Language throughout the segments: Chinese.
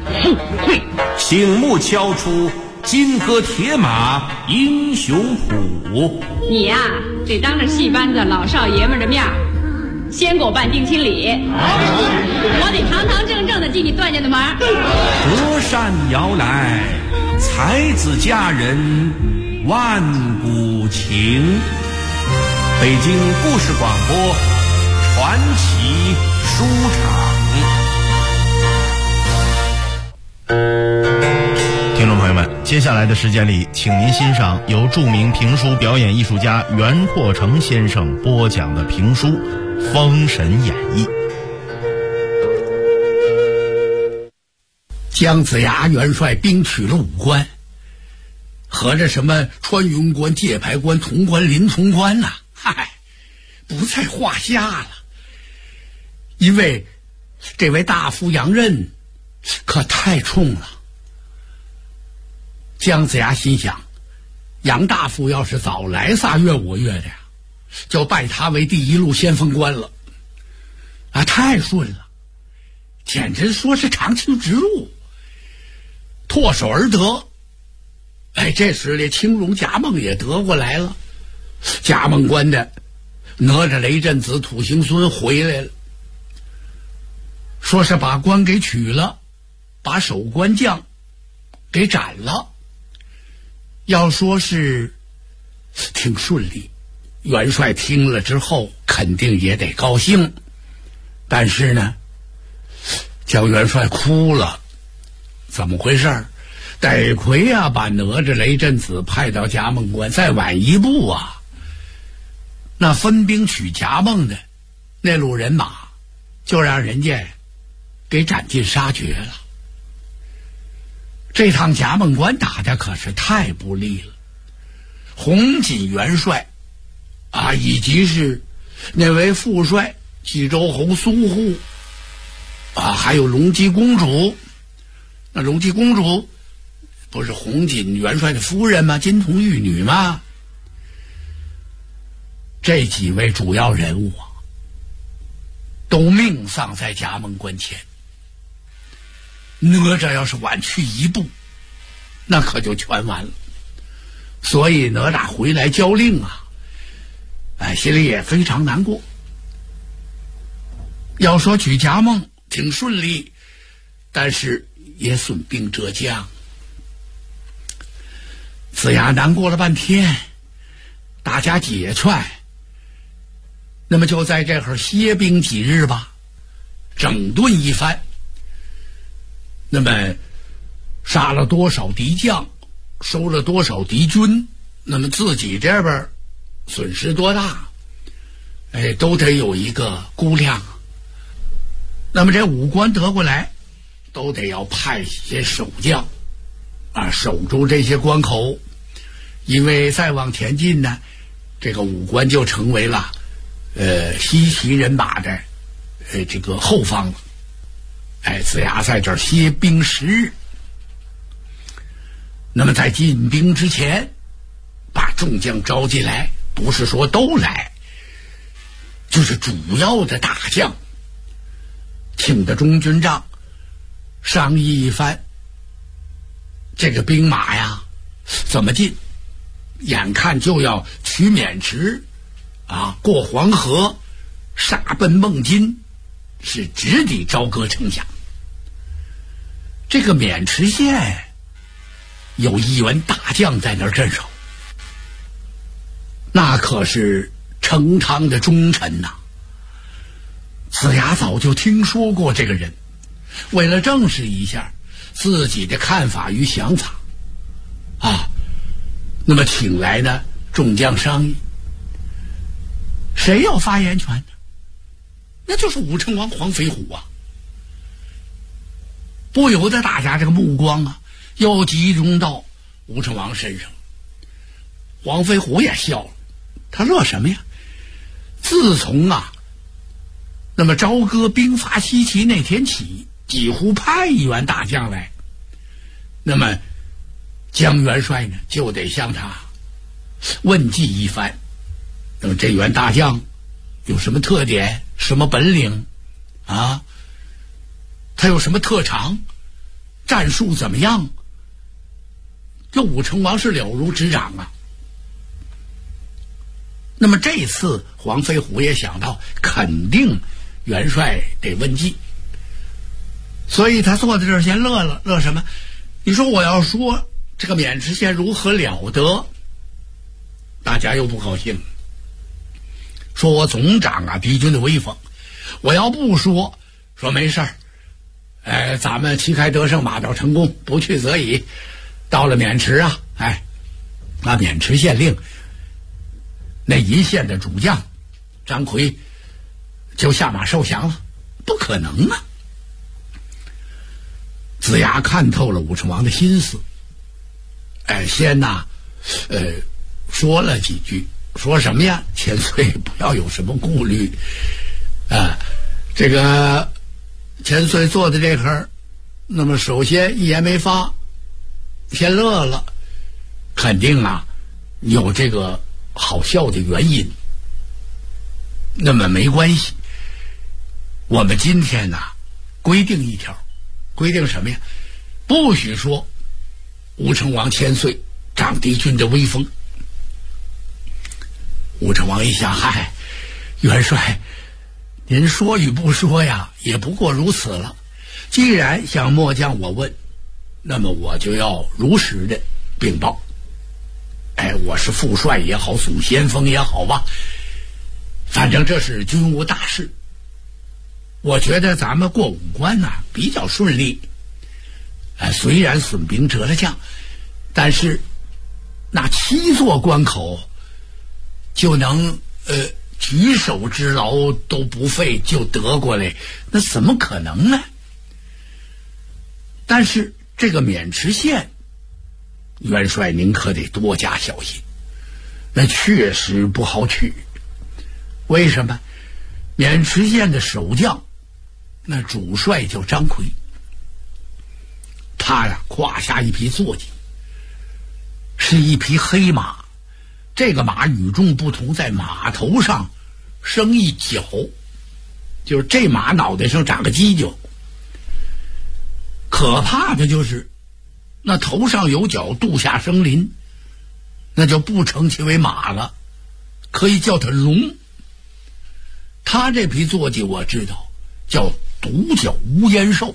富贵。 醒目敲出金戈铁马英雄谱。 你呀，得当着戏班子老少爷们的面先给我办定亲礼，我得堂堂正正的进你段家的门。 隔山摇来，才子佳人万古情。北京故事广播传奇书场。 听众朋友们，接下来的时间里，请您欣赏由著名评书表演艺术家袁拓成先生播讲的评书《封神演义》。 姜子牙元帅兵取了5关，合着什么穿云关、界牌关、潼关、临潼关呐，不在话下了。因为这位大夫杨任可太冲了。姜子牙心想，杨大夫要是早来撒越我越的呀，就拜他为第一路先锋官了啊，太顺了，简直说是长驱直入，唾手而得。这时连青龙贾梦也得过来了，贾梦关的哪吒、雷震子、土行孙回来了，说是把关给取了，把守关将给斩了。要说是挺顺利，元帅听了之后肯定也得高兴，但是呢，姜元帅哭了。怎么回事？得亏啊，把哪吒、雷震子派到夹梦关，再晚一步啊，那分兵取夹梦的那路人马就让人家给斩尽杀绝了。这趟夹梦关打的可是太不利了，红锦元帅啊，以及是那位副帅济州侯苏护啊，还有龙姬公主。那龙姬公主不是红锦元帅的夫人吗？金童玉女吗？这几位主要人物啊，都命丧在夹梦关前。哪吒要是晚去一步，那可就全完了。所以哪吒回来交令啊，心里也非常难过。要说取夹梦挺顺利，但是也损兵折将。子牙难过了半天，大家解劝，那么就在这会儿歇兵几日吧，整顿一番。那么杀了多少敌将，收了多少敌军，那么自己这边损失多大，都得有一个估量。那么这5关得过来，都得要派些守将啊，守住这些关口，因为再往前进呢，这个5关就成为了西岐人马的这个后方了。子牙在这儿歇兵10日。那么在进兵之前，把众将召进来，不是说都来，就是主要的大将，请的中军帐商议一番，这个兵马呀怎么进？眼看就要取渑池啊，过黄河，杀奔孟津，是直抵朝歌城下。这个渑池县有1员大将在那儿镇守，那可是成汤的忠臣呐。子牙早就听说过这个人，为了证实一下自己的看法与想法啊，那么请来呢众将商议，谁有发言权呢？那就是武成王黄飞虎啊。不由得大家这个目光啊又集中到武成王身上。黄飞虎也笑了，他乐什么呀？自从啊那么朝歌兵伐西岐那天起，几乎派1员大将来，那么姜元帅呢就得向他问计一番。那么这员大将有什么特点，什么本领啊？他有什么特长？ 战术怎么样？这武成王是了如指掌啊。那么这次黄飞虎也想到，肯定元帅得问计，所以他坐在这儿先乐了。乐什么？你说我要说这个渑池县如何了得，大家又不高兴，说我总长啊敌军的威风。我要不说没事儿，咱们旗开得胜，马到成功，不去则已。到了渑池啊，那渑池县令那一县的主将张奎就下马受降了，不可能啊！子牙看透了武成王的心思，先说了几句，说什么呀？千岁不要有什么顾虑，这个千岁坐在这儿，那么首先一言没发，先乐了，肯定啊有这个好笑的原因。那么没关系，我们今天呢规定一条，规定什么呀？不许说武成王千岁长敌军的威风。武成王一想，嗨，元帅您说与不说呀，也不过如此了。既然向末将我问，那么我就要如实的禀报。我是副帅也好，总先锋也好吧，反正这是军务大事。我觉得咱们过五关呢比较顺利，虽然损兵折了将，但是那7座关口就能举手之劳都不费就得过来，那怎么可能呢？但是这个渑池县，元帅您可得多加小心，那确实不好取。为什么？渑池县的守将，那主帅叫张奎，他呀胯下一匹坐骑，是一匹黑马。这个马与众不同，在马头上生一角，就是这马脑袋上长个犄角。可怕的就是那头上有角，肚下生鳞，那就不称其为马了，可以叫它龙。他这匹坐骑我知道叫独角无烟兽，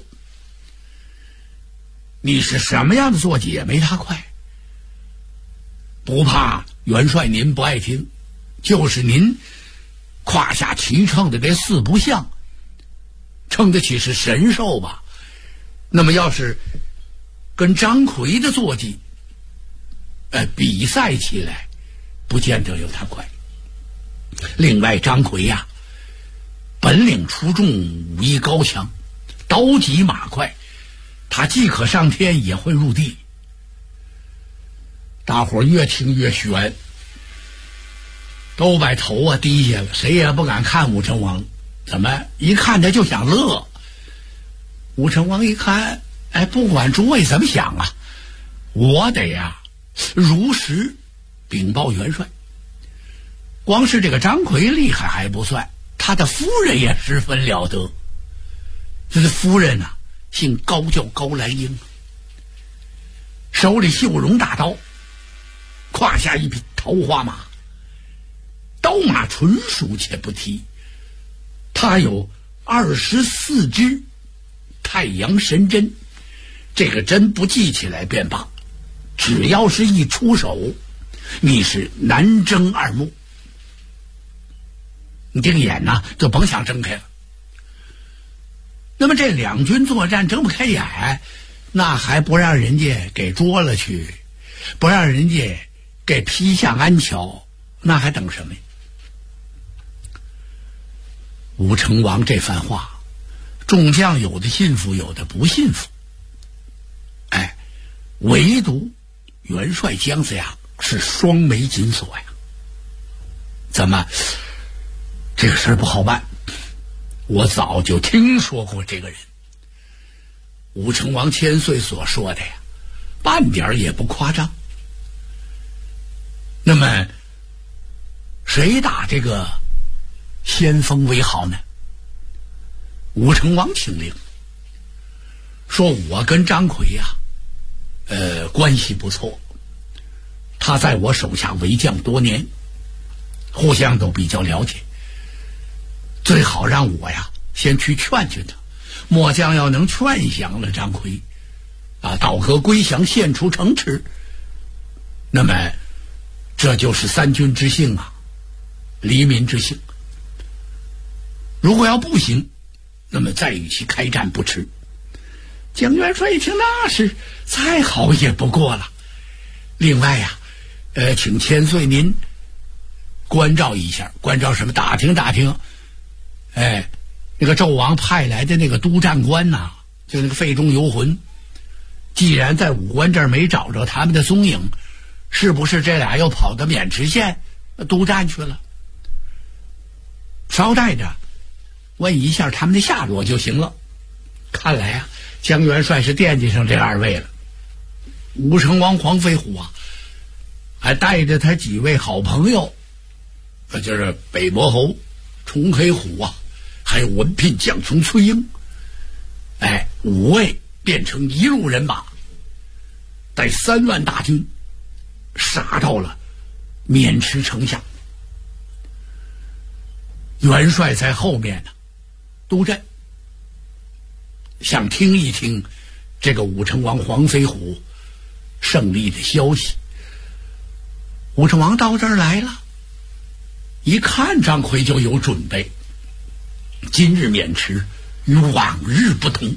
你是什么样的坐骑也没他快。不怕元帅您不爱听，就是您胯下骑乘的这4不像，称得起是神兽吧？那么要是跟张奎的坐骑比赛起来，不见得有他快。另外张奎呀本领出众，武艺高强，刀疾马快，他既可上天也会入地。大伙越听越悬，都把头低下了，谁也不敢看武成王。怎么一看他就想乐？武成王一看，不管诸位怎么想啊，我得如实禀报元帅。光是这个张奎厉害还不算，他的夫人也十分了得。这夫人姓高，叫高兰英，手里绣绒大刀，胯下一匹桃花马，刀马纯熟且不提。他有24支太阳神针，这个针不记起来便罢，只要是一出手，你是难睁二目，你这个眼就甭想睁开了。那么这两军作战睁不开眼，那还不让人家给捉了去，不让人家给劈下安桥，那还等什么呀？武成王这番话，众将有的信服，有的不信服。唯独元帅姜子牙是双眉紧锁呀。怎么这个事儿不好办？我早就听说过这个人。武成王千岁所说的呀，半点也不夸张。那么谁打这个先锋为好呢？武成王听令说我跟张奎呀，关系不错，他在我手下为将多年，互相都比较了解，最好让我呀先去劝劝他。末将要能劝降了张奎，倒戈归降，献出城池，那么这就是三军之幸啊，黎民之幸。如果要不行，那么再与其开战不迟。蒋元帅一听，那是再好也不过了。另外呀，请千岁您关照一下，关照什么？打听打听，那个纣王派来的那个督战官呐，就那个费中游魂，既然在武关这儿没找着他们的踪影，是不是这俩又跑到渑池县督战去了？捎带着问一下他们的下落就行了。看来啊，江元帅是惦记上这二位了。武成王黄飞虎啊，还带着他几位好朋友，就是北伯侯崇黑虎啊，还有文聘将雄崔英，5位变成一路人马，带3万大军杀到了渑池城下。元帅在后面呢督阵，想听一听这个武成王黄飞虎胜利的消息。武成王到这儿来了，一看张奎就有准备。今日渑池与往日不同，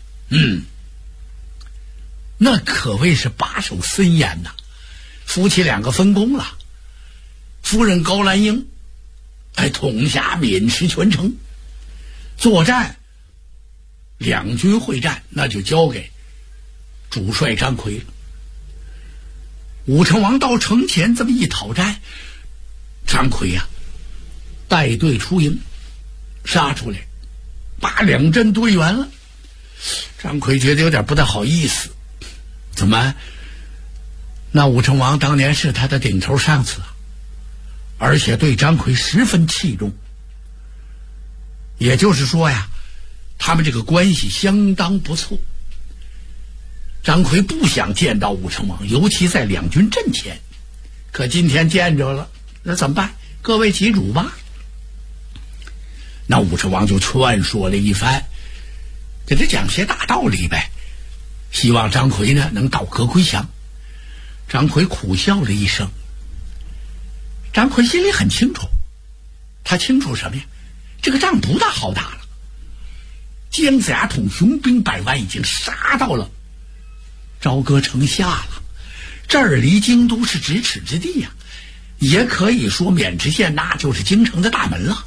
那可谓是把守森严呐。夫妻2个分工了，夫人高兰英统辖渑池全城，作战两军会战那就交给主帅张奎了。武成王到城前这么一讨战，张奎呀带队出营，杀出来，把2阵队员了。张奎觉得有点不太好意思，怎么？那武成王当年是他的顶头上司啊，而且对张奎十分器重。也就是说呀，他们这个关系相当不错。张奎不想见到武成王，尤其在两军阵前。可今天见着了，那怎么办？各为其主吧。那武成王就劝说了一番，给他讲些大道理呗，希望张奎呢能倒戈归降。张奎苦笑了一声。张奎心里很清楚，他清楚什么呀？这个仗不大好打了。姜子牙统雄兵100万已经杀到了朝歌城下了，这儿离京都是咫尺之地呀，也可以说渑池县那就是京城的大门了。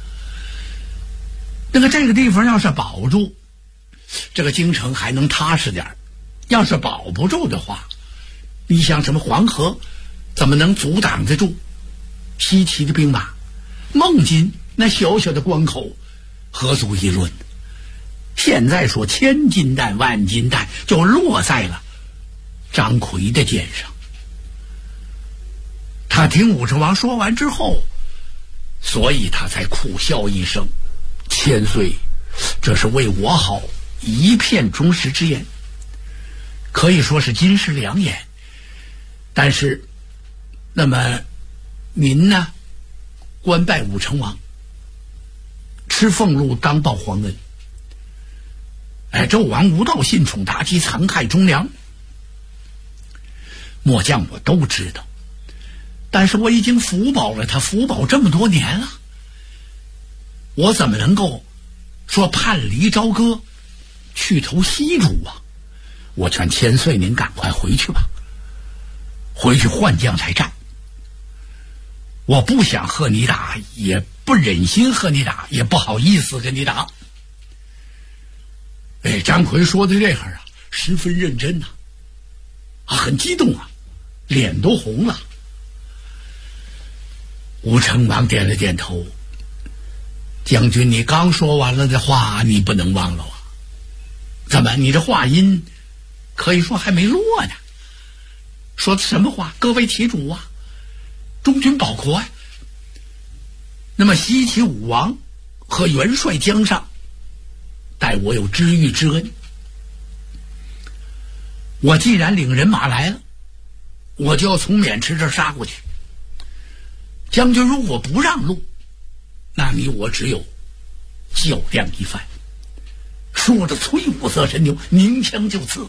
那个这个地方要是保住，这个京城还能踏实点；要是保不住的话，你想什么黄河怎么能阻挡得住西岐的兵马？孟津那小小的关口何足一论？现在说千金弹万金弹就落在了张奎的肩上。他听武成王说完之后，所以他才苦笑一声，千岁这是为我好，一片忠实之言，可以说是金石良言。但是那么您呢，官拜武成王，吃俸禄当报皇恩，纣王无道信宠妲己，残害忠良，末将我都知道，但是我已经福保了他，福保这么多年了，我怎么能够说叛离朝歌去投西主啊？我劝千岁您赶快回去吧，回去换将才战。我不想和你打，也不忍心和你打，也不好意思跟你打。张奎说的这样啊，十分认真呐，很激动啊，脸都红了。武成王点了点头，将军，你刚说完了的话，你不能忘了啊。怎么，你这话音可以说还没落呢？说的什么话？各为其主啊，忠君保国呀。那么西岐武王和元帅江上，待我有知遇之恩， 我既然领人马来了，我就要从渑池这儿杀过去。将军如果不让路，那你我只有较量一番。说着，催五色神牛拧枪就刺。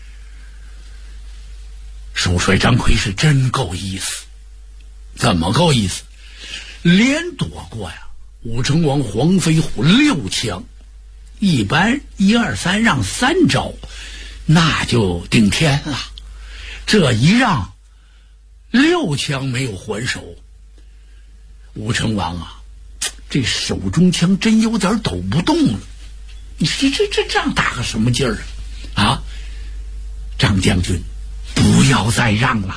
首帅张奎是真够意思，怎么够意思？连躲过呀武成王黄飞虎6枪，一般1、2、3让3招，那就顶天了。这一让6枪没有还手，武成王啊，这手中枪真有点抖不动了。你这仗打个什么劲儿啊？张将军，不要再让了。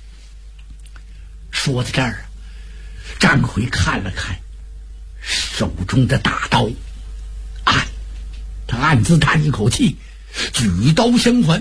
说到这儿，张奎看了看手中的大刀，他暗自叹一口气，举刀相还。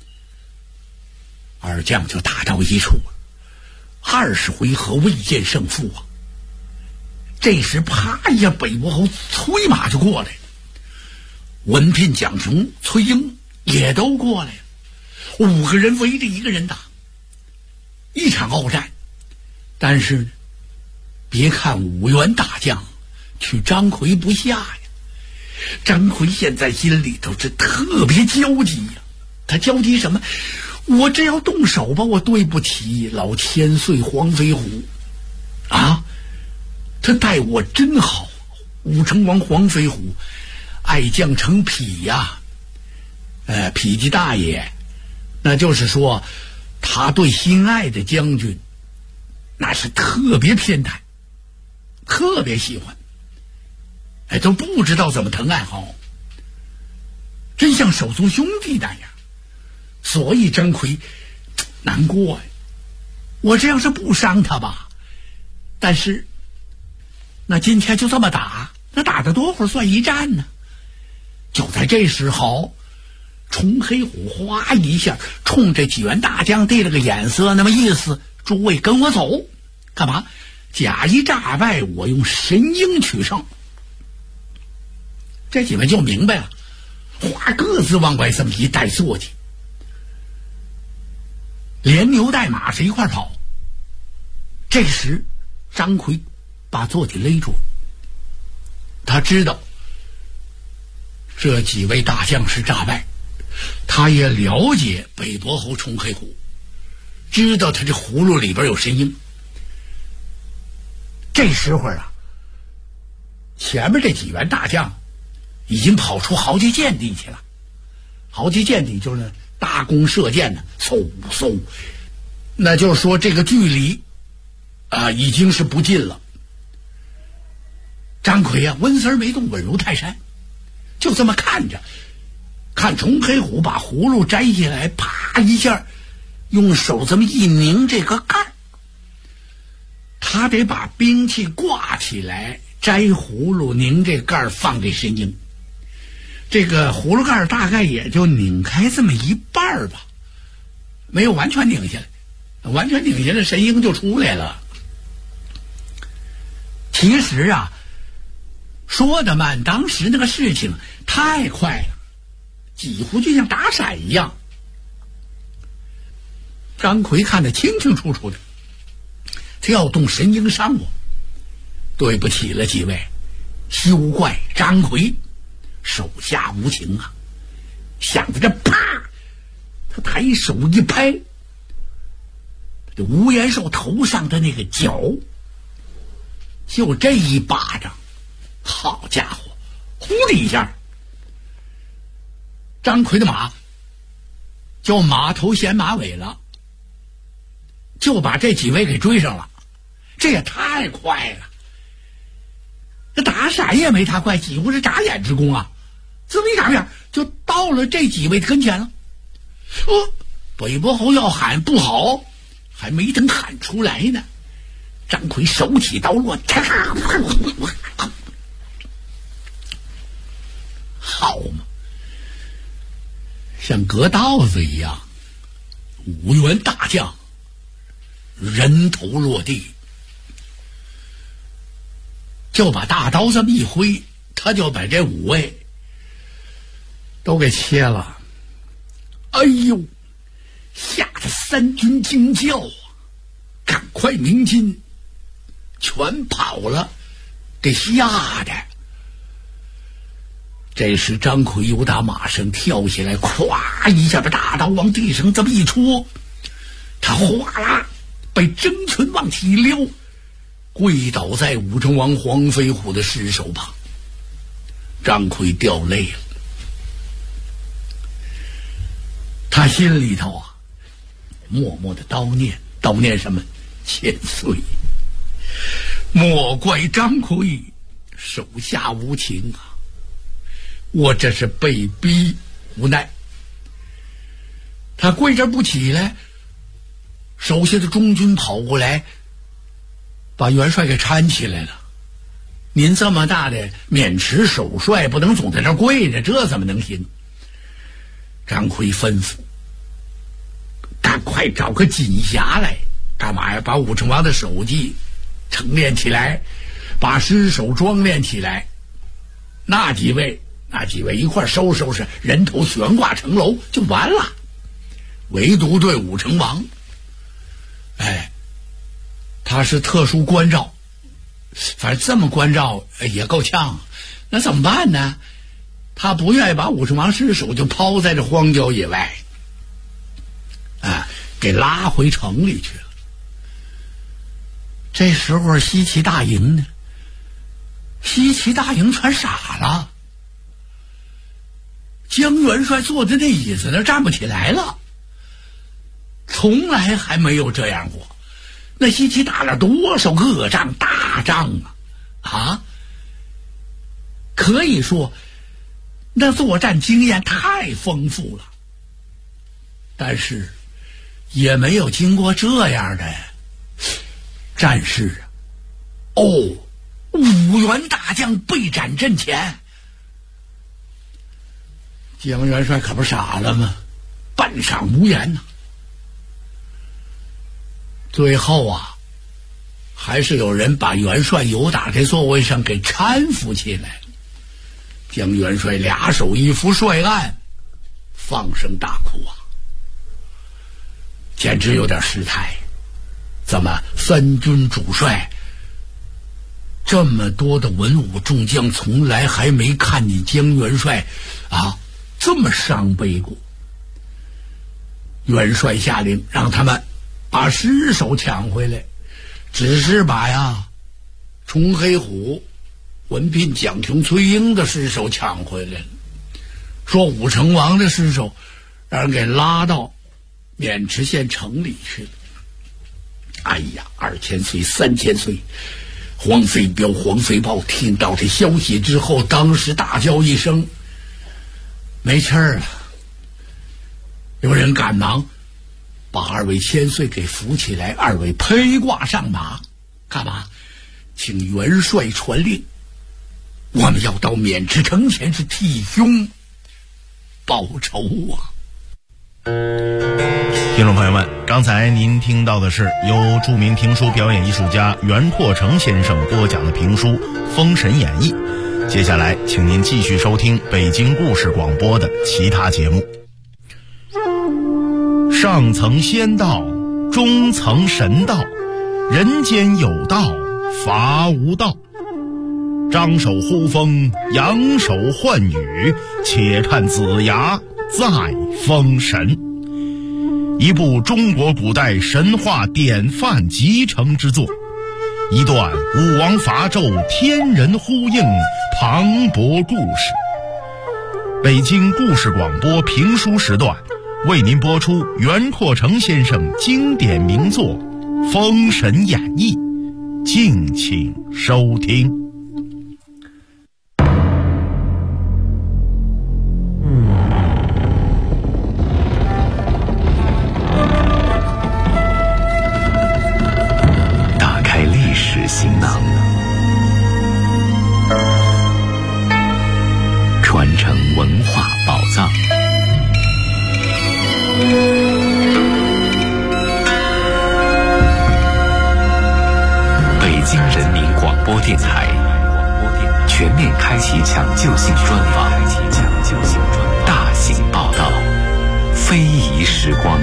二将就大招一出，20回合未见胜负啊！这时啪一下，北伯侯催马就过来了，文聘、蒋雄、崔英也都过来了，5个人围着一个人打，一场鏖战。但是别看5员大将取张奎不下呀，张奎现在心里头是特别焦急呀。他焦急什么？我这要动手吧，我对不起老千岁黄飞虎啊，他待我真好。武成王黄飞虎爱将成匹呀，否极大也，那就是说他对心爱的将军那是特别偏袒，特别喜欢，都不知道怎么疼爱好，真像手足兄弟那样。所以张奎难过呀，我这要是不伤他吧，但是那今天就这么打，那打得多会儿算一战呢？就在这时候，崇黑虎哗一下冲这几员大将递了个眼色，那么意思，诸位跟我走，干嘛？假一诈败，我用神鹰取胜。这几位就明白了，哗各自往外这么一带坐骑，连牛带马是一块跑。这时张奎把坐骑勒住，他知道这几位大将是诈败，他也了解北伯侯崇黑虎，知道他这葫芦里边有神鹰。这时候啊，前面这几员大将已经跑出好几箭地去了。好几箭地就是大弓射箭呢，嗖嗖，那就是说这个距离已经是不近了。张奎啊，纹丝没动，稳如泰山，就这么看着，看崇黑虎把葫芦摘下来，啪一下用手这么一拧这个盖儿，他得把兵器挂起来，摘葫芦拧这盖儿放这神鹰。这个葫芦盖大概也就拧开这么一半吧，没有完全拧下来，完全拧下来神鹰就出来了。其实啊，说得慢，当时那个事情太快了，几乎就像打闪一样。张奎看得清清楚楚的，他要动神鹰伤我，对不起了几位，休怪张奎手下无情啊！想着这啪，他抬手一拍，这吴延寿头上的那个角，就这一巴掌，好家伙，呼的一下，张奎的马就马头衔马尾了，就把这几位给追上了。这也太快了，这打闪也没他快，几乎是眨眼之功啊！这么一眨眼就到了这几位的跟前了。北伯侯要喊不好，还没等喊出来呢，张奎手起刀落，好嘛，像割稻子一样，5员大将人头落地，就把大刀这么一挥，他就把这5位都给切了。哎呦， 吓得三军惊叫啊，赶快鸣金，全跑了，给吓的。这时张奎由打马上跳下来，咵一下把大刀往地上这么一戳，他哗啦被征群往起撩，跪倒在武成王黄飞虎的尸首旁。张奎掉泪了，他心里头啊默默的叨念什么？千岁，莫怪张奎手下无情啊，我这是被逼无奈。他跪着不起来，手下的中军跑过来把元帅给搀起来了。您这么大的渑池首帅，不能总在这跪着，这怎么能行？张奎吩咐赶快找个锦匣来，干嘛呀？把武成王的首级陈列起来，把尸首装殓起来，那几位一块收拾，人头悬挂城楼就完了。唯独对武成王，他是特殊关照，反正这么关照也够呛，那怎么办呢？他不愿意把武成王尸首就抛在这荒郊野外，给拉回城里去了。这时候西岐大营呢？西岐大营全傻了。江元帅坐在那椅子那站不起来了，从来还没有这样过。那西岐打了多少个仗，大仗啊！可以说那作战经验太丰富了，但是也没有经过这样的战事啊。五员大将被斩阵前，江元帅可不是傻了吗？半晌无言呐。最后还是有人把元帅由打在座位上给搀扶起来，将元帅俩手一扶帅案，放声大哭简直有点失态。怎么三军主帅这么多的文武众将，从来还没看见江元帅这么伤悲过。元帅下令让他们把尸首抢回来，只是把崇黑虎、文聘、蒋琼、崔英的尸首抢回来了，说武成王的尸首让人给拉到渑池县城里去了。2000岁、3000岁，黄飞彪、黄飞豹听到这消息之后，当时大叫一声：“没气儿了！”有人赶忙把2位千岁给扶起来，2位披挂上马，干嘛？请元帅传令，我们要到渑池城前是替兄报仇听众朋友们，刚才您听到的是由著名评书表演艺术家袁阔成先生播讲的评书《封神演义》。接下来请您继续收听北京故事广播的其他节目。上层仙道，中层神道，人间有道，法无道。张手呼风，扬手唤雨，且看子牙在封神。一部中国古代神话典范集成之作，一段武王伐纣天人呼应磅礴故事。北京故事广播评书时段为您播出袁阔成先生经典名作《封神演义》，敬请收听。 打开历史行囊，传承文化宝藏。北京人民广播电台全面开启抢救性专访，大型报道，非非遗时光。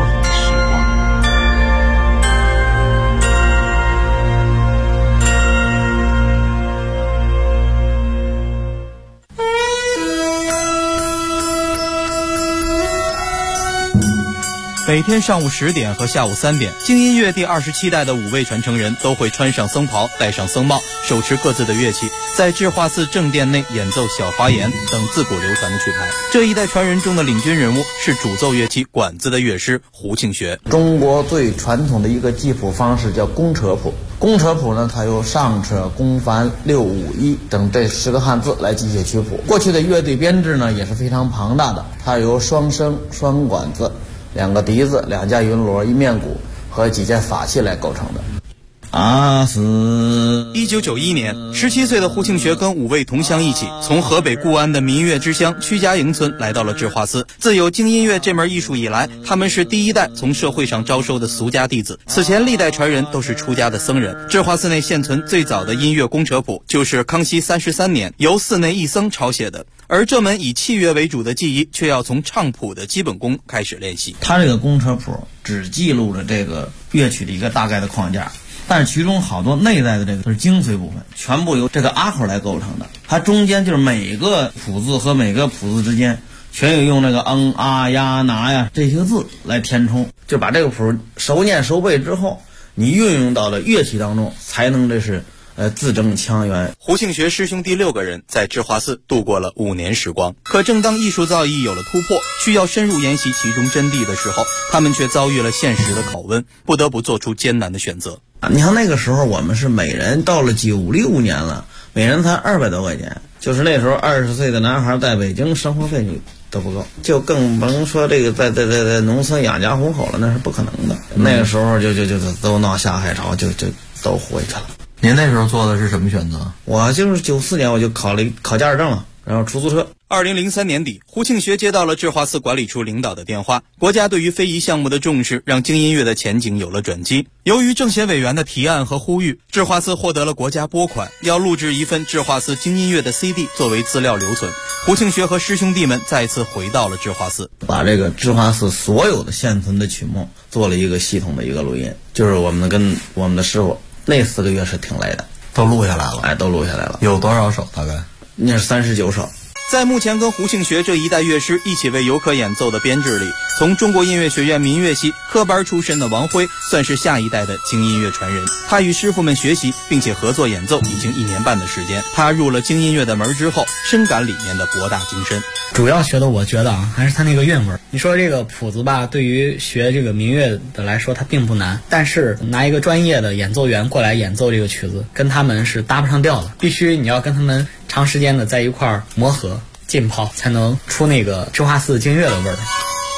每天上午10点和下午3点，京音乐第27代的5位传承人都会穿上僧袍，戴上僧帽，手持各自的乐器，在智化寺正殿内演奏小华严等自古流传的曲牌。这一代传人中的领军人物是主奏乐器管子的乐师胡庆学。 中国最传统的一个记谱方式叫公车谱。公车谱呢，它由上车、公繁、六五一等这10个汉字来记写曲谱。过去的乐队编制呢也是非常庞大的，它由双笙、双管子、2个笛子、2架云锣、1面鼓和几件法器来构成的。 1991年，17岁的胡庆学跟5位同乡一起，从河北固安的民乐之乡屈家营村来到了智化寺。自有京音乐这门艺术以来，他们是第一代从社会上招收的俗家弟子。此前历代传人都是出家的僧人。智化寺内现存最早的音乐工车谱，就是康熙33年由寺内一僧抄写的。而这门以器乐为主的技艺，却要从唱谱的基本功开始练习。 它这个公车谱只记录了这个乐曲的一个大概的框架，但是其中好多内在的这个是精髓部分，全部由这个阿口来构成的。它中间就是每个谱字和每个谱字之间全有用那个啊呀拿呀这些字来填充，就把这个谱熟念熟背之后，你运用到了乐器当中，才能这是字正腔圆。 胡庆学师兄弟6个人在智化寺度过了5年时光。可正当艺术造诣有了突破，需要深入研习其中真谛的时候，他们却遭遇了现实的拷问，不得不做出艰难的选择。 你看那个时候我们是每人到了96年了，每人才200多块钱，就是那时候20岁的男孩在北京生活费都不够，就更甭说这个在农村养家糊口了，那是不可能的。那个时候就都闹下海潮，就都回去了。 您那时候做的是什么选择？ 我就是94年我就考驾驶证了，然后出租车。 2003年底，胡庆学接到了智化寺管理处领导的电话，国家对于非遗项目的重视让京音乐的前景有了转机。由于政协委员的提案和呼吁，智化寺获得了国家拨款，要录制一份智化寺京音乐的 CD 作为资料留存。胡庆学和师兄弟们再次回到了智化寺， 把这个智化寺所有的现存的曲目做了一个系统的一个录音，就是我们跟我们的师傅那4个月是挺累的， 都录下来了。 都录下来了。 有多少首？大概那是39首。 在目前跟胡庆学这一代乐师一起为游客演奏的编制里，从中国音乐学院民乐系科班出身的王辉算是下一代的京音乐传人。他与师傅们学习并且合作演奏已经1年半的时间。他入了京音乐的门之后，深感里面的博大精深。 主要学的我觉得还是他那个韵味。你说这个谱子吧，对于学这个民乐的来说它并不难，但是拿一个专业的演奏员过来演奏这个曲子，跟他们是搭不上调的。必须你要跟他们长时间的在一块儿磨合浸泡，才能出那个智化寺京乐的味儿。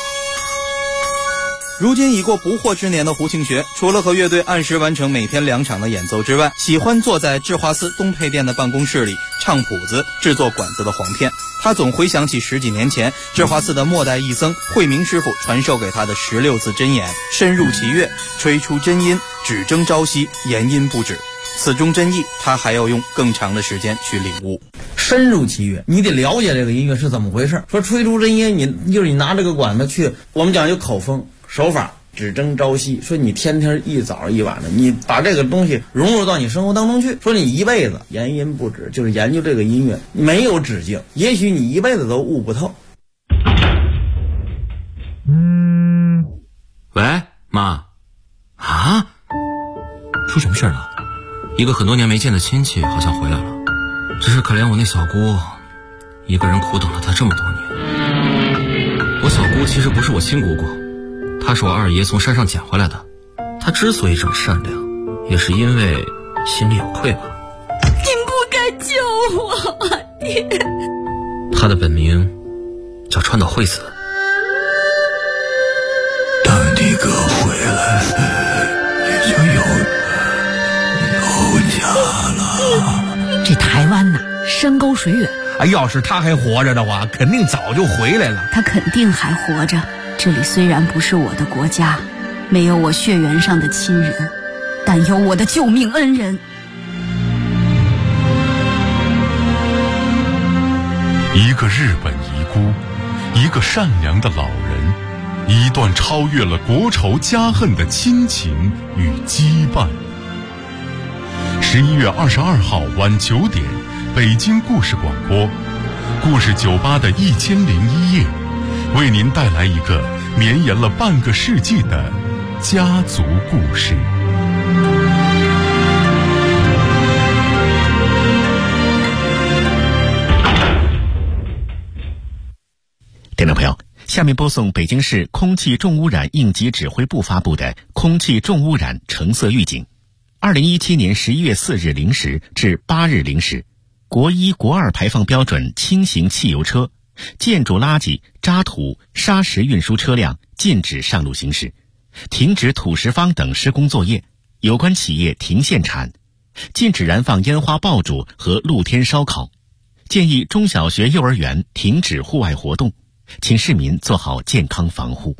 如今已过不惑之年的胡庆学，除了和乐队按时完成每天2场的演奏之外，喜欢坐在智化寺东配殿的办公室里唱谱子，制作管子的簧片。他总回想起10几年前智化寺的末代义僧慧明师傅传授给他的16字真言：深入其乐，吹出真音，只争朝夕，言音不止。此中真意，他还要用更长的时间去领悟。 深入其乐，你得了解这个音乐是怎么回事。说吹出真音，你拿这个管子去，我们讲究口风手法，只争朝夕。说你天天一早一晚的，你把这个东西融入到你生活当中去。说你一辈子言音不止，就是研究这个音乐没有止境，也许你一辈子都悟不透。 喂，妈。啊？出什么事了？一个很多年没见的亲戚好像回来了，只是可怜我那小姑一个人苦等了他这么多年。我小姑其实不是我亲姑姑，她是我二爷从山上捡回来的。她之所以这么善良，也是因为心里有愧吧。 您不该救我，爹。 她的本名叫川岛惠子。 当你哥回来，你就有家了。 这台湾呐，山高水远。 要是他还活着的话，肯定早就回来了。 他肯定还活着。这里虽然不是我的国家，没有我血缘上的亲人，但有我的救命恩人。 一个日本遗孤，一个善良的老人， 一段超越了国仇家恨的亲情与羁绊。11月22号晚9点，北京故事广播，故事酒吧的1001夜，为您带来一个绵延了半个世纪的家族故事。 听众朋友，下面播送北京市空气重污染应急指挥部发布的空气重污染橙色预警。2017年11月4日0时至8日0时，国1、国2排放标准轻型汽油车、建筑垃圾、渣土、砂石运输车辆禁止上路行驶，停止土石方等施工作业，有关企业停限产，禁止燃放烟花爆竹和露天烧烤，建议中小学、幼儿园停止户外活动，请市民做好健康防护。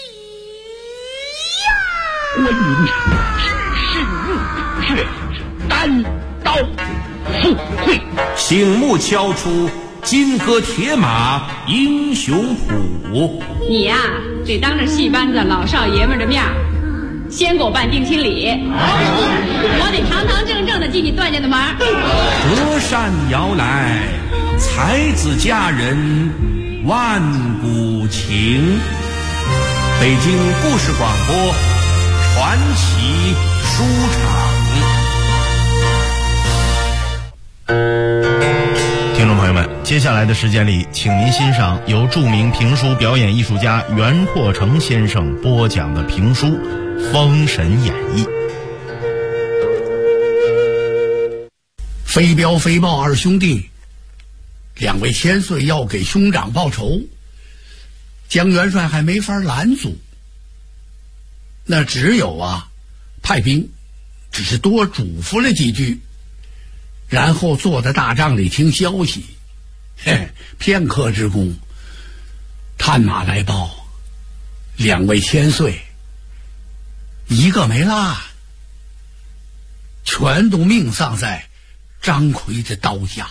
观音知事入血，单刀赴会， 醒目敲出金戈铁马英雄谱。 你呀，得当着戏班子老少爷们的面先给我办定亲礼，我得堂堂正正的进你段家的门。 隔山遥来，才子佳人万古情。北京故事广播传奇书场。 听众朋友们，接下来的时间里，请您欣赏由著名评书表演艺术家袁阔成先生播讲的评书《封神演义》。 飞镖飞豹二兄弟2位千岁要给兄长报仇，江元帅还没法拦阻，那只有派兵，只是多嘱咐了几句，然后坐在大帐里听消息。片刻之功，探马来报，2位千岁一个没落，全都命丧在张奎的刀下。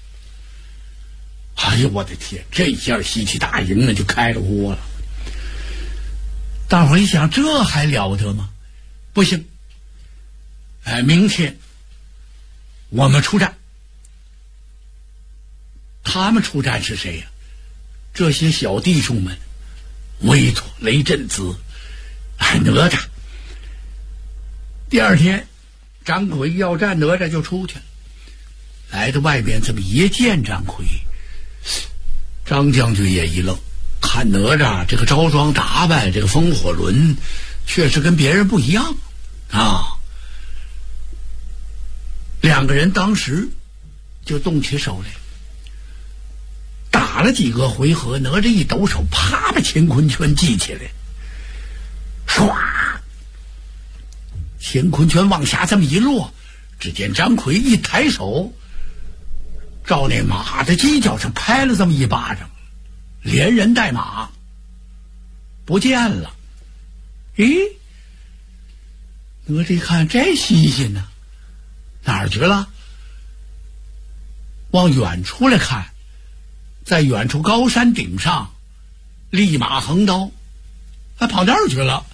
哎呦我的天，这下西岐大营那就开了锅了。大伙一想，这还了得吗？不行，明天我们出战。他们出战是谁呀？这些小弟兄们，韦陀、雷震子、哪吒。第二天，张奎要战，哪吒就出去了。来到外边，这么一见张奎，张将军也一愣，看哪吒这个着装打扮，这个风火轮，确实跟别人不一样啊。2个人当时就动起手来，打了几个回合，哪吒一抖手，啪把乾坤圈系起来，唰，乾坤圈往下这么一落，只见张奎一抬手，照那马的犄角上拍了这么一巴掌，连人带马不见了。咦，哪吒一看这新鲜呢，哪儿去了？往远处来看，在远处高山顶上立马横刀，还跑那儿去了。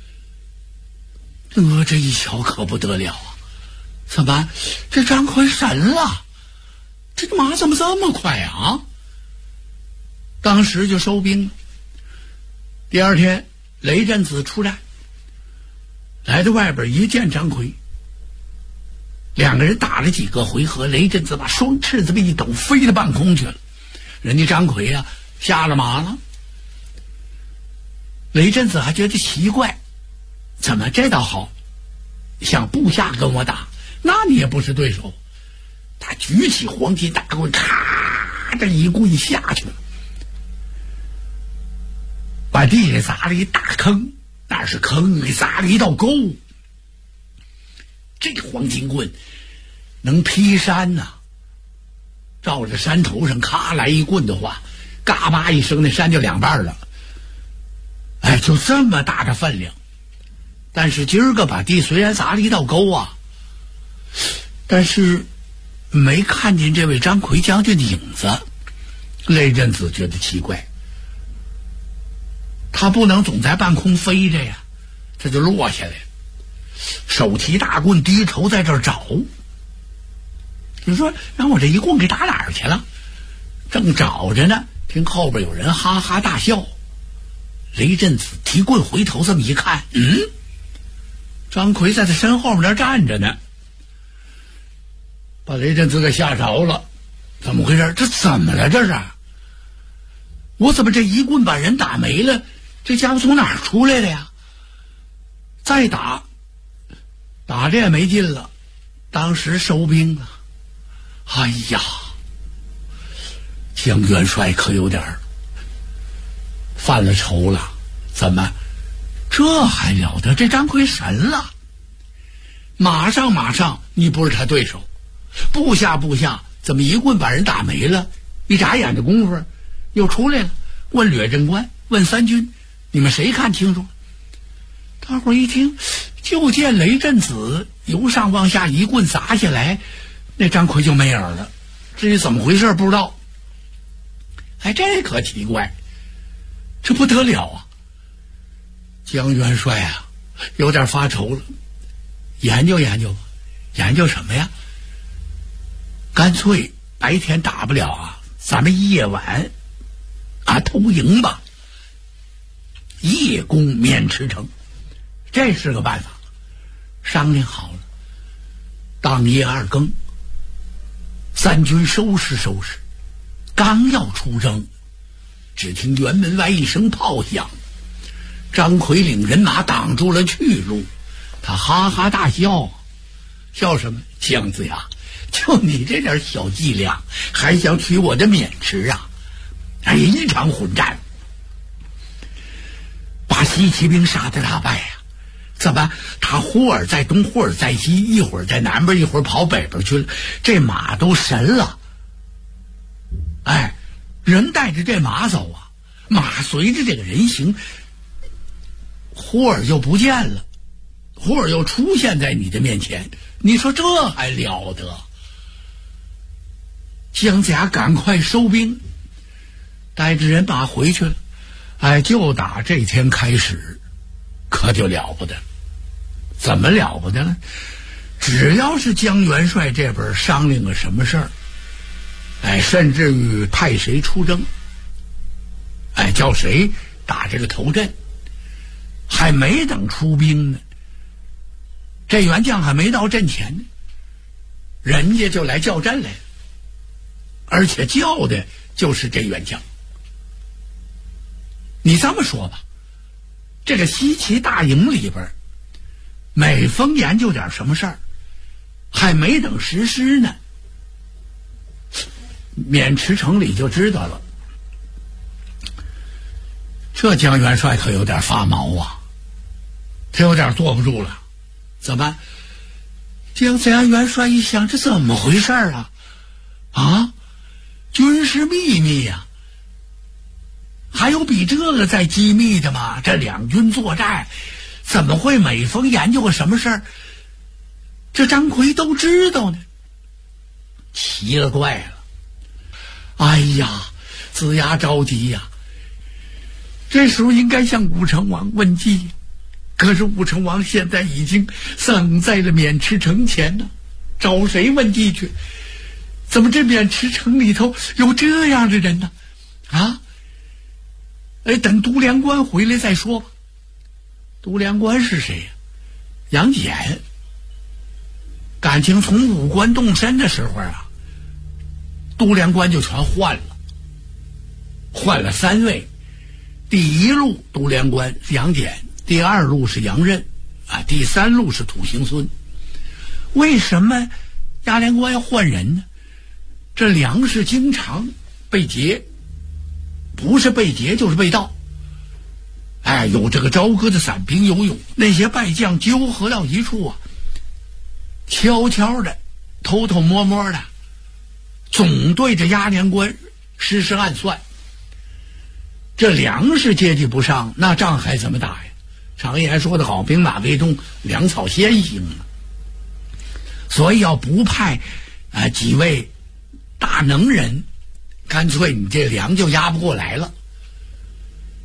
哪吒一瞧可不得了啊，怎么这张奎神了？这马怎么这么快啊？当时就收兵了。第二天雷震子出战，来到外边一见张奎，2个人打了几个回合，雷震子把双翅这么一抖，飞到半空去了。人家张奎下了马了。雷震子还觉得奇怪，怎么这倒好，想部下跟我打，那你也不是对手。他举起黄金大棍，咔的一跪下去了，把地里砸了一大坑，那是坑里砸了一道沟。这黄金棍能劈山呐，照着山头上咔来一棍的话，嘎巴一声那山就2半了。就这么大的分量。但是今儿个把地虽然砸了一道沟但是没看见这位张奎将军的影子。雷震子觉得奇怪， 他不能总在半空飞着呀，这就落下来了，手提大棍低头在这儿找。你说让我这一棍给打哪儿去了？正找着呢，听后边有人哈哈大笑。雷震子提棍回头这么一看，张奎在他身后面那站着呢，把雷震子给吓着了。怎么回事？这怎么了？这是我怎么这一棍把人打没了？这家伙从哪儿出来的呀？再打这也没劲了，当时收兵了。哎呀，江元帅可有点犯了愁了。怎么这还了得？这张奎神了，马上你不是他对手，部下怎么一棍把人打没了？一眨眼的功夫又出来了，问掠阵官，问三军，你们谁看清楚？大伙一听，就见雷震子由上往下一棍砸下来，那张奎就没影了。至于怎么回事不知道。哎，这可奇怪，这不得了啊！江元帅啊，有点发愁了，研究吧，研究什么呀？干脆白天打不了啊，咱们夜晚偷营吧，夜攻渑池城，这是个办法。商量好了，当夜2更，三军收拾，刚要出征，只听辕门外一声炮响，张奎领人马挡住了去路。他哈哈大笑，笑什么？姜子牙，就你这点小伎俩，还想取我的渑池啊？哎，一场混战，把西骑兵杀得大败呀！怎么他忽而在东，忽而在西，一会儿在南边，一会儿跑北边去了，这马都神了。哎，人带着这马走啊，马随着这个人行，忽而就不见了，忽而又出现在你的面前，你说这还了得？姜子牙赶快收兵，带着人马回去了。哎，就打这天开始，可就了不得。怎么了不得呢？只要是江元帅这边商量个什么事儿，哎，甚至于派谁出征，哎，叫谁打这个头阵，还没等出兵呢，这员将还没到阵前呢，人家就来叫阵来了，而且叫的就是这员将。你这么说吧，这个西岐大营里边，每逢研究点什么事儿，还没等实施呢，渑池城里就知道了。这江元帅可有点发毛啊，他有点坐不住了。怎么？姜子牙元帅一想，这怎么回事啊？军事秘密呀！还有比这个再机密的吗？这两军作战，怎么会每逢研究个什么事儿，这张奎都知道呢？奇了怪了！哎呀，子牙着急呀！这时候应该向武成王问计，可是武成王现在已经丧在了渑池城前呢，找谁问计去？怎么这渑池城里头有这样的人呢？等都梁官回来再说吧。都梁官是谁呀？杨戬。感情从武官动身的时候啊，都梁官就全换了3位。第一路都梁官是杨戬，第二路是杨任第三路是土行孙。为什么押连官要换人呢？这粮食经常被劫，不是被劫就是被盗。有这个朝歌的散兵游勇，那些败将纠合到一处啊，悄悄的偷偷摸摸的总对着押连官实施暗算。这粮食接济不上，那仗还怎么打呀？常言说得好，兵马未动，粮草先行啊。所以要不派几位大能人，干脆你这粮就压不过来了。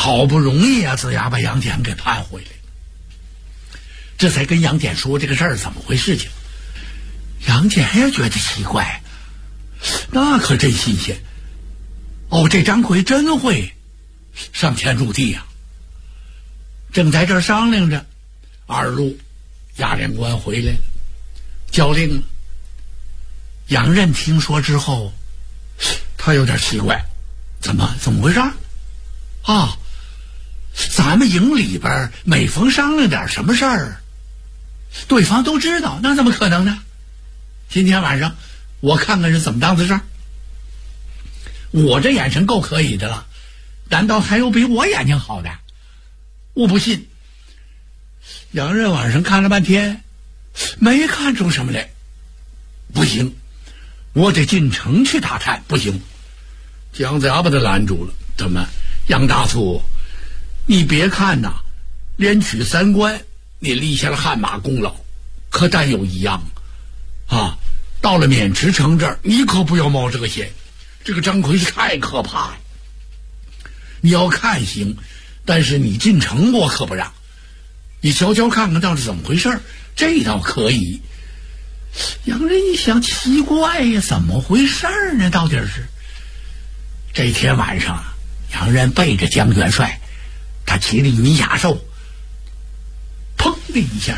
好不容易啊，子牙把杨戬给盼回来，这才跟杨戬说这个事儿怎么回事情。杨戬也觉得奇怪，那可真新鲜。哦，这张奎真会上天入地呀！正在这儿商量着，二路押连官回来了，交令了。杨任听说之后，他有点奇怪，怎么回事啊？咱们营里边每逢商量点什么事儿，对方都知道，那怎么可能呢？今天晚上我看看是怎么当的事儿。我这眼神够可以的了，难道还有比我眼睛好的？我不信。杨任晚上看了半天，没看出什么来。不行，我得进城去打探。不行，姜子牙把他拦住了。怎么，杨大夫，你别看呐，连取3关，你立下了汗马功劳，可但有一样啊，到了渑池城这儿，你可不要冒这个险。这个张奎是太可怕了，你要看行，但是你进城我可不让。你瞧瞧看看到底怎么回事，这倒可以。杨任一想，奇怪呀，怎么回事呢？到底是这天晚上，杨任背着姜元帅，他骑着云霞兽，砰的一下，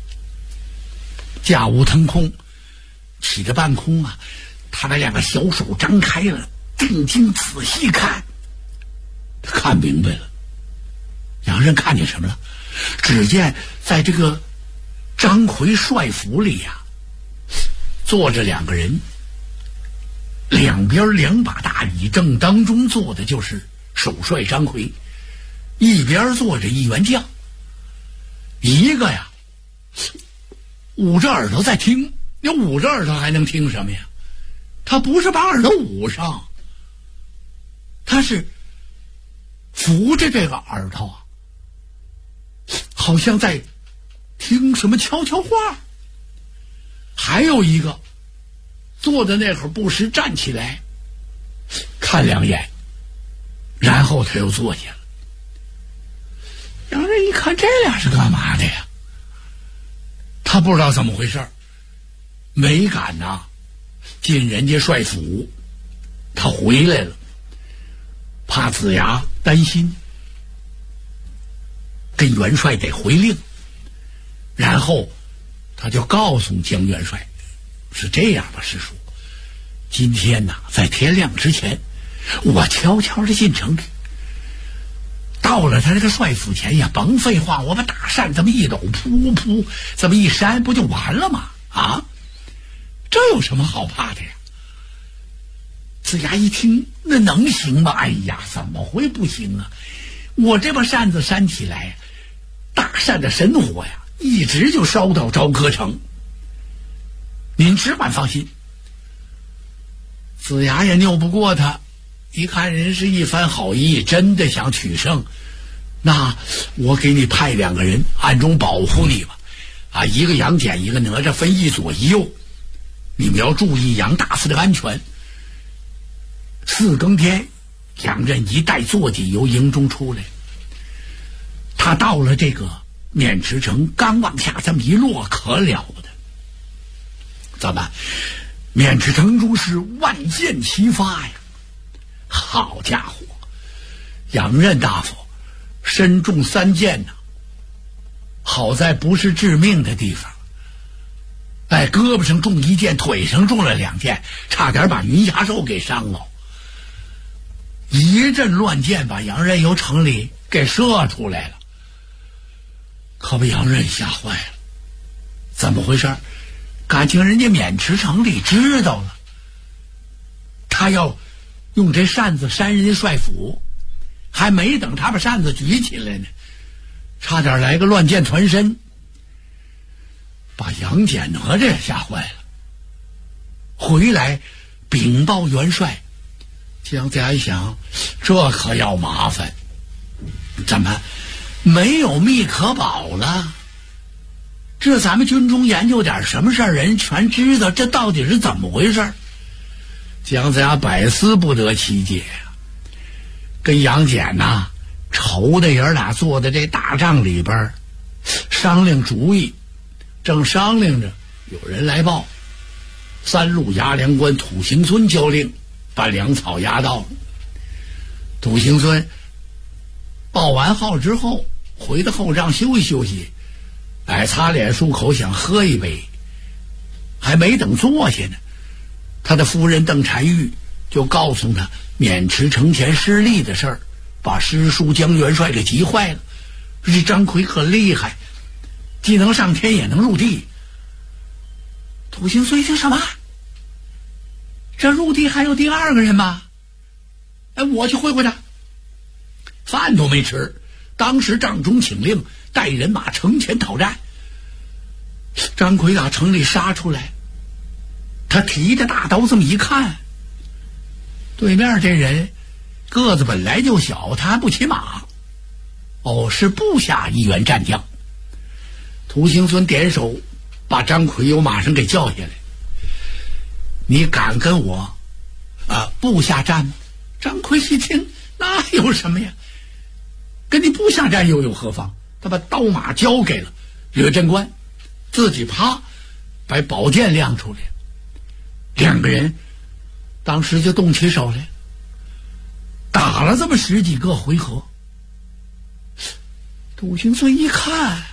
驾雾腾空，起着半空啊。他把2个小手张开了，定睛仔细看，他看明白了。杨任看见什么了？只见在这个张奎帅府里呀，坐着2个人，两边2把大椅，正当中坐的就是首帅张奎，一边坐着一员将，一个呀捂着耳朵在听。你捂着耳朵还能听什么呀？他不是把耳朵捂上，他是扶着这个耳朵啊，好像在听什么悄悄话。还有一个坐在那会儿不时站起来看2眼，然后他又坐下了。杨任一看，这俩是干嘛的呀？他不知道怎么回事，没敢呐进人家帅府，他回来了，怕子牙担心，跟元帅得回令。然后他就告诉姜元帅，是这样吧，师叔，今天呐，在天亮之前，我悄悄的进城去，到了他这个帅府前呀，甭废话，我把大扇这么一抖，噗噗这么一扇，不就完了吗？啊，这有什么好怕的呀？子牙一听，那能行吗？哎呀，怎么会不行啊？我这把扇子扇起来，大扇的神火呀，一直就烧到朝歌城，您只管放心。子牙也拗不过他，一看人是一番好意，真的想取胜，那我给你派2个人暗中保护你吧。啊，一个杨戬，一个哪吒，分一左一右，你们要注意杨大夫的安全。4更天，杨任一带坐骑由营中出来，他到了这个渑池城，刚往下这么一落，可了不得。怎么，渑池城中是万箭齐发呀！好家伙，杨任大夫身中3箭呐，好在不是致命的地方。哎，胳膊上中1箭，腿上中了2箭，差点把云霞兽给伤了。一阵乱箭把杨任由城里给射出来了，可把杨任吓坏了。怎么回事？感情人家渑池城里知道了，他要用这扇子扇人家帅府，还没等他把扇子举起来呢，差点来个乱箭团身，把杨戬哪吒也吓坏了。回来禀报元帅。姜子牙一想，这可要麻烦，怎么没有密可保了？这咱们军中研究点什么事儿，人全知道，这到底是怎么回事？姜子牙百思不得其解呀，跟杨戬呐愁的爷俩坐在这大帐里边商量主意，正商量着，有人来报，三路牙粮官土行孙交令把粮草押到了。土行孙报完号之后，回到后帐休息休息，擦脸漱口，想喝一杯，还没等坐下呢，他的夫人邓婵玉就告诉他渑池城前失利的事儿，把师叔江元帅给急坏了。这张奎可厉害，既能上天也能入地。土行孙一听什么？这入地还有第二个人吗？我去会会他。饭都没吃，当时帐中请令，带人马城前讨战。张奎打城里杀出来，他提着大刀这么一看，对面这人个子本来就小，他还不骑马，是部下一员战将。土行孙点手把张奎由马上给叫下来，你敢跟我部下战吗？张奎一听，那有什么呀，跟你部下战又有何妨？他把刀马交给了吕贞观，自己把宝剑亮出来，两个人当时就动起手来，打了这么10几个回合。土行孙一看，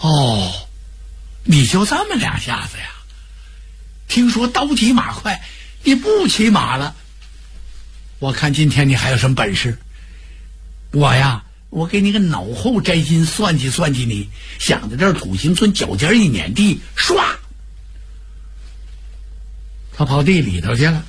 你就这么两下子呀？听说刀急马快，你不骑马了，我看今天你还有什么本事？我给你个脑后摘心，算计算计你。想到这儿，土行孙脚尖一碾地，唰，他跑地里头去了。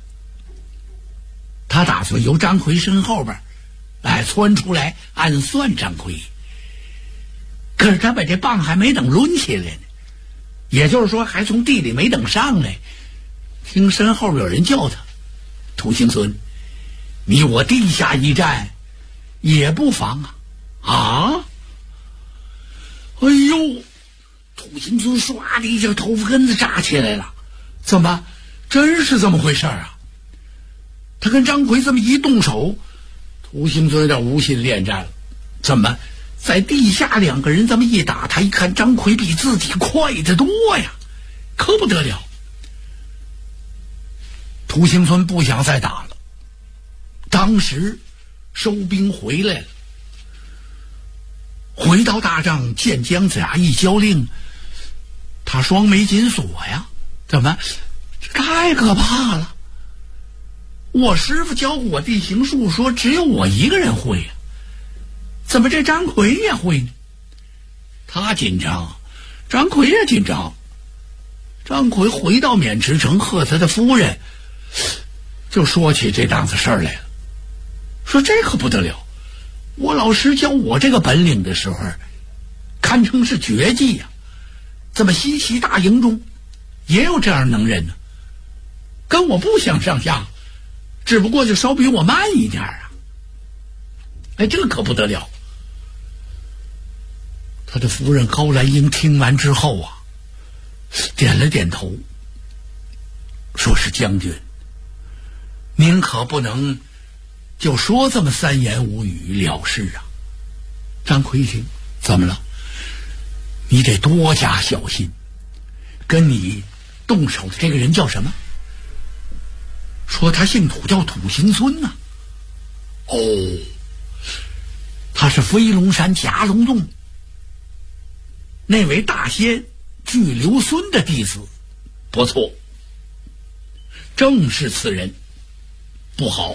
他打算由张奎身后边窜出来暗算张奎，可是他把这棒还没等抡起来呢，也就是说还从地里没等上来，听身后有人叫他，土行孙，你我地下一战也不妨啊！哎呦，土行孙唰的一下头发根子炸起来了，怎么真是这么回事啊？他跟张奎这么一动手，土行孙有点无心恋战了。怎么在地下两个人这么一打，他一看张奎比自己快得多呀，可不得了。土行孙不想再打了，当时收兵回来了，回到大帐见姜子牙一交令，他双眉紧锁呀，怎么这太可怕了？我师傅教我地形术，说只有我一个人会呀，怎么这张奎也会呢？他紧张，张奎也紧张。张奎回到渑池城和他的夫人就说起这档子事儿来了，说这可不得了，我老师教我这个本领的时候堪称是绝技呀，怎么西岐大营中也有这样能人呢？跟我不相上下，只不过就稍比我慢一点啊。这可不得了。他的夫人高兰英听完之后点了点头，说是将军，您可不能就说这么三言五语了事啊。张奎一听，怎么了？你得多加小心。跟你动手的这个人叫什么？说他姓土，叫土行孙呐。他是飞龙山夹龙洞那位大仙巨留孙的弟子。不错，正是此人。不好。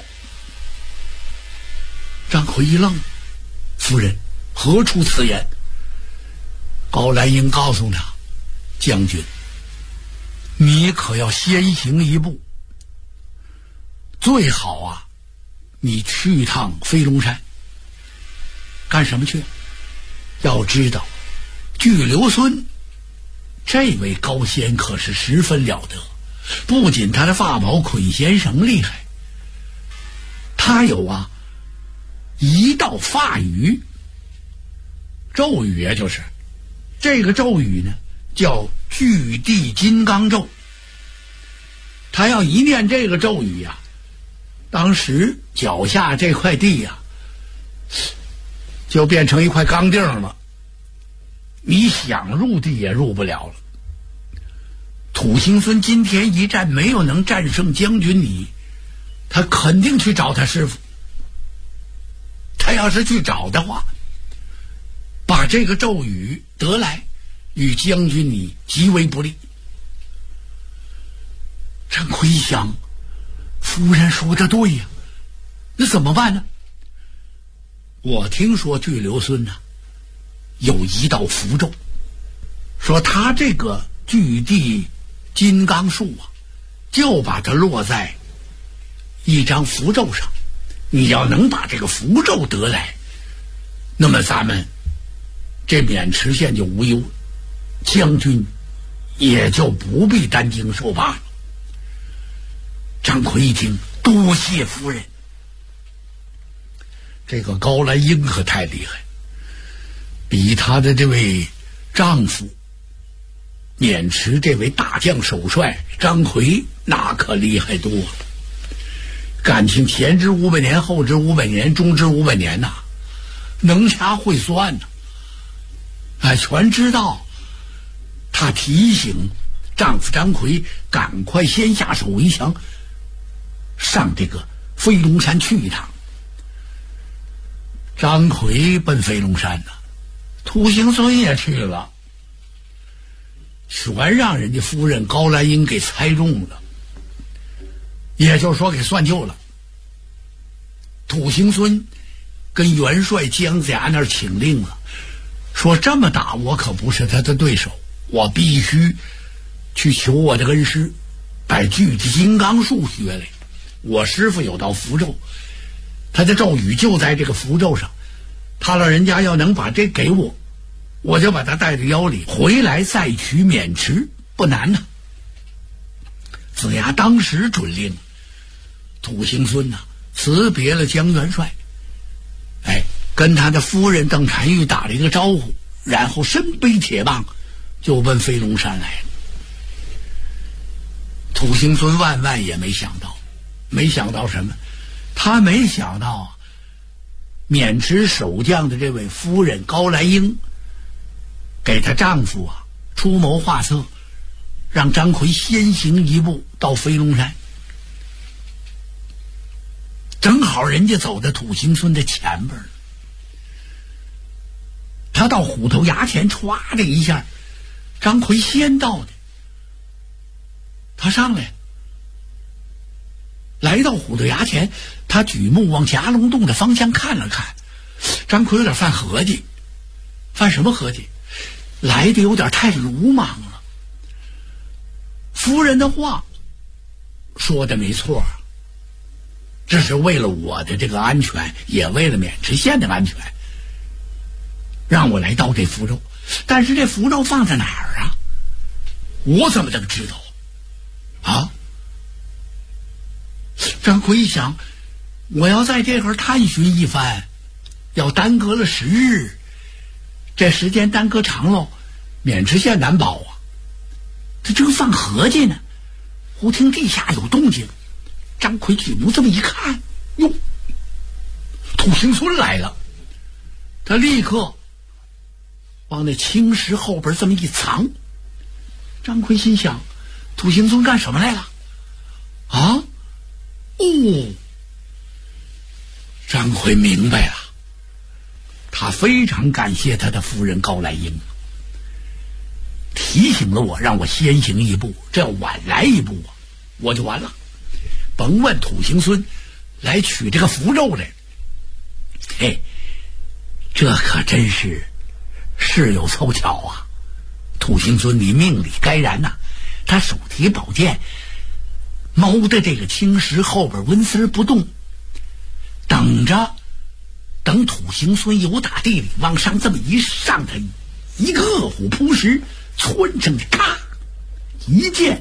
张奎一愣，夫人何出此言？高兰英告诉他，将军，你可要先行一步，最好你去一趟飞龙山。干什么去？要知道巨留孙这位高仙可是十分了得，不仅他的法宝捆仙绳厉害，他有一道法语，咒语也就是这个咒语呢叫巨地金刚咒。他要一念这个咒语当时脚下这块地就变成一块钢锭了，你想入地也入不了了。土行孙今天一战没有能战胜将军你，他肯定去找他师傅。他要是去找的话，把这个咒语得来，与将军你极为不利。张奎一想，夫人说的对呀，那怎么办呢？我听说巨留孙有一道符咒，说他这个巨地金刚树就把它落在一张符咒上。你要能把这个符咒得来，那么咱们这渑池县就无忧，将军也就不必担惊受怕了。张奎一听，多谢夫人。这个高兰英可太厉害，比他的这位丈夫渑池这位大将首帅张奎那可厉害多了。感情前知500年，后知500年，中知500年呐，能掐会算呐，全知道。他提醒丈夫张奎赶快先下手为强，上这个飞龙山去一趟。张奎奔飞龙山呢，土行孙也去了，全让人家夫人高兰英给猜中了，也就是说给算旧了。土行孙跟元帅姜子牙那儿请令了，说这么打我可不是他的对手，我必须去求我的恩师，把巨地金刚术学来。我师傅有道符咒，他的咒语就在这个符咒上，他老人家要能把这给我，我就把他带着腰里回来再取渑池，不难呐。子牙当时准令，土行孙辞别了姜元帅，跟他的夫人邓婵玉打了一个招呼，然后身背铁棒就奔飞龙山来了。土行孙万万也没想到什么？他没想到渑池守将的这位夫人高兰英给她丈夫出谋划策，让张奎先行一步到飞龙山，正好人家走在土行孙的前边，他到虎头崖前歘的一下，张奎先到的，他上来来到虎头崖前，他举目往夹龙洞的方向看了看，张奎有点犯合计。犯什么合计？来的有点太鲁莽了。夫人的话说的没错，这是为了我的这个安全，也为了渑池县的安全，让我来到这符咒。但是这符咒放在哪儿啊？我怎么能知道啊？张奎一想，我要在这块探寻一番，要耽搁了10日，这时间耽搁长了，渑池县难保啊。他正犯合计呢，忽听地下有动静，张奎举目这么一看，哟，土行孙来了。他立刻往那青石后边这么一藏。张奎心想，土行孙干什么来了啊？张奎明白了，他非常感谢他的夫人高兰英，提醒了我，让我先行一步，这要晚来一步我就完了。甭问土行孙来取这个符咒来，这可真是事有凑巧啊。土行孙你命里该然呐，他手提宝剑猫在这个青石后边纹丝不动，等土行孙由打地里往上这么一上，他一个饿虎扑食，窜上去咔一剑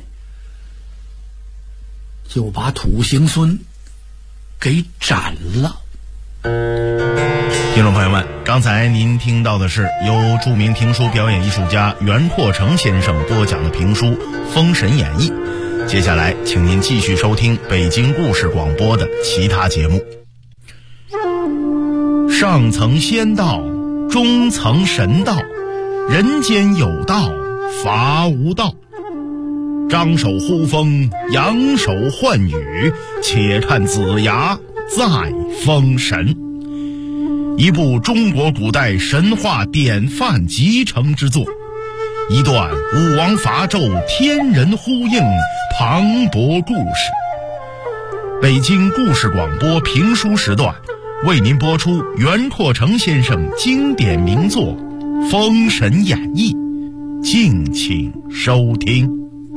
就把土行孙给斩了。 听众朋友们，刚才您听到的是由著名评书表演艺术家袁阔成先生播讲的评书《封神演义》。接下来请您继续收听北京故事广播的其他节目。 上层仙道，中层神道，人间有道，伐无道。张手呼风，扬手唤雨，且看子牙再封神。一部中国古代神话典范集成之作，一段武王伐纣天人呼应磅礴故事。北京故事广播评书时段为您播出袁阔成先生经典名作《封神演义》，敬请收听。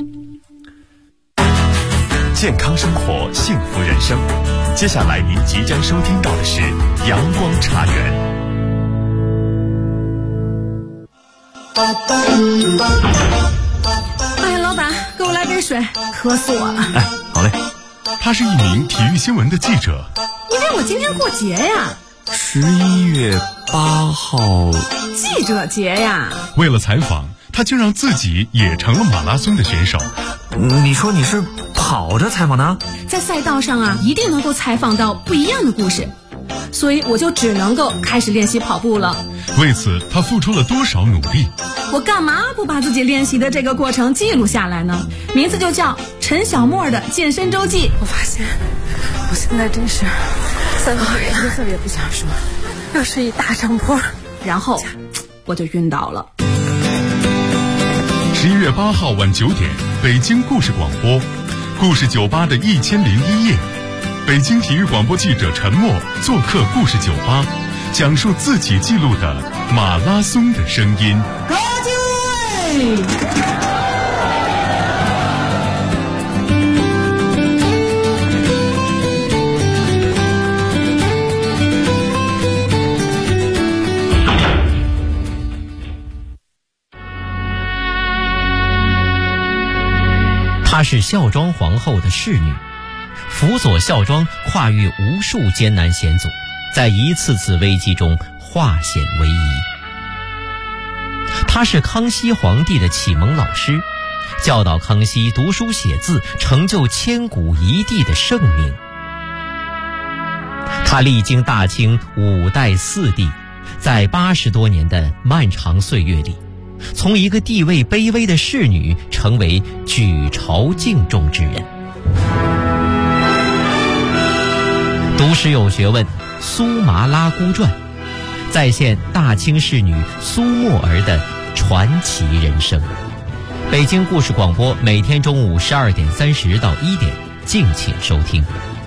健康生活，幸福人生。接下来您即将收听到的是阳光茶园。 哎，老板，给我来杯水，渴死我了。 哎，好嘞。他是一名体育新闻的记者。 因为我今天过节呀。 11月8号， 记者节呀。 为了采访，他竟让自己也成了马拉松的选手。 你说你是跑着采访的？ 在赛道上啊，一定能够采访到不一样的故事，所以我就只能够开始练习跑步了。 为此，他付出了多少努力？ 我干嘛不把自己练习的这个过程记录下来呢？名字就叫陈小沫的健身周记。 我发现我现在真是3个一个字也不想说，又是一大上坡， 然后我就晕倒了。 11月8号晚9点，北京故事广播，故事酒吧的1001夜，北京体育广播记者陈默做客故事酒吧，讲述自己记录的马拉松的声音。 高就位。 她是孝庄皇后的侍女，辅佐孝庄跨越无数艰难险阻，在一次次危机中化险为夷。她是康熙皇帝的启蒙老师，教导康熙读书写字，成就千古一帝的盛名。她历经大清5代4帝，在80多年的漫长岁月里，从一个地位卑微的侍女成为举朝敬重之人。读史有学问，苏麻拉姑传再现大清侍女苏沫儿的传奇人生。北京故事广播每天中午12点30到1点，敬请收听。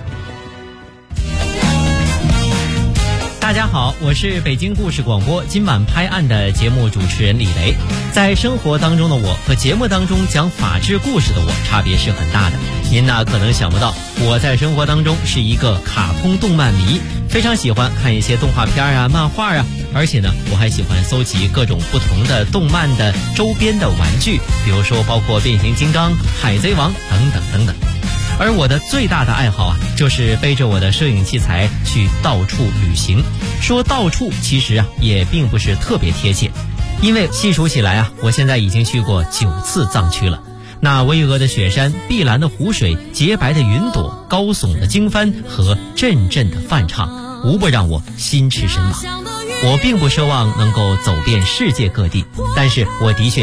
大家好，我是北京故事广播今晚拍案的节目主持人李雷。在生活当中的我和节目当中讲法治故事的我差别是很大的。您呢可能想不到，我在生活当中是一个卡通动漫迷，非常喜欢看一些动画片啊、漫画啊，而且呢我还喜欢搜集各种不同的动漫的周边的玩具，比如说包括变形金刚、海贼王等等等等。而我的最大的爱好啊，就是背着我的摄影器材去到处旅行。说到处其实啊也并不是特别贴切，因为细数起来啊，我现在已经去过9次藏区了。那巍峨的雪山、碧蓝的湖水、洁白的云朵、高耸的经幡和阵阵的梵唱，无不让我心驰神往。我并不奢望能够走遍世界各地，但是我的确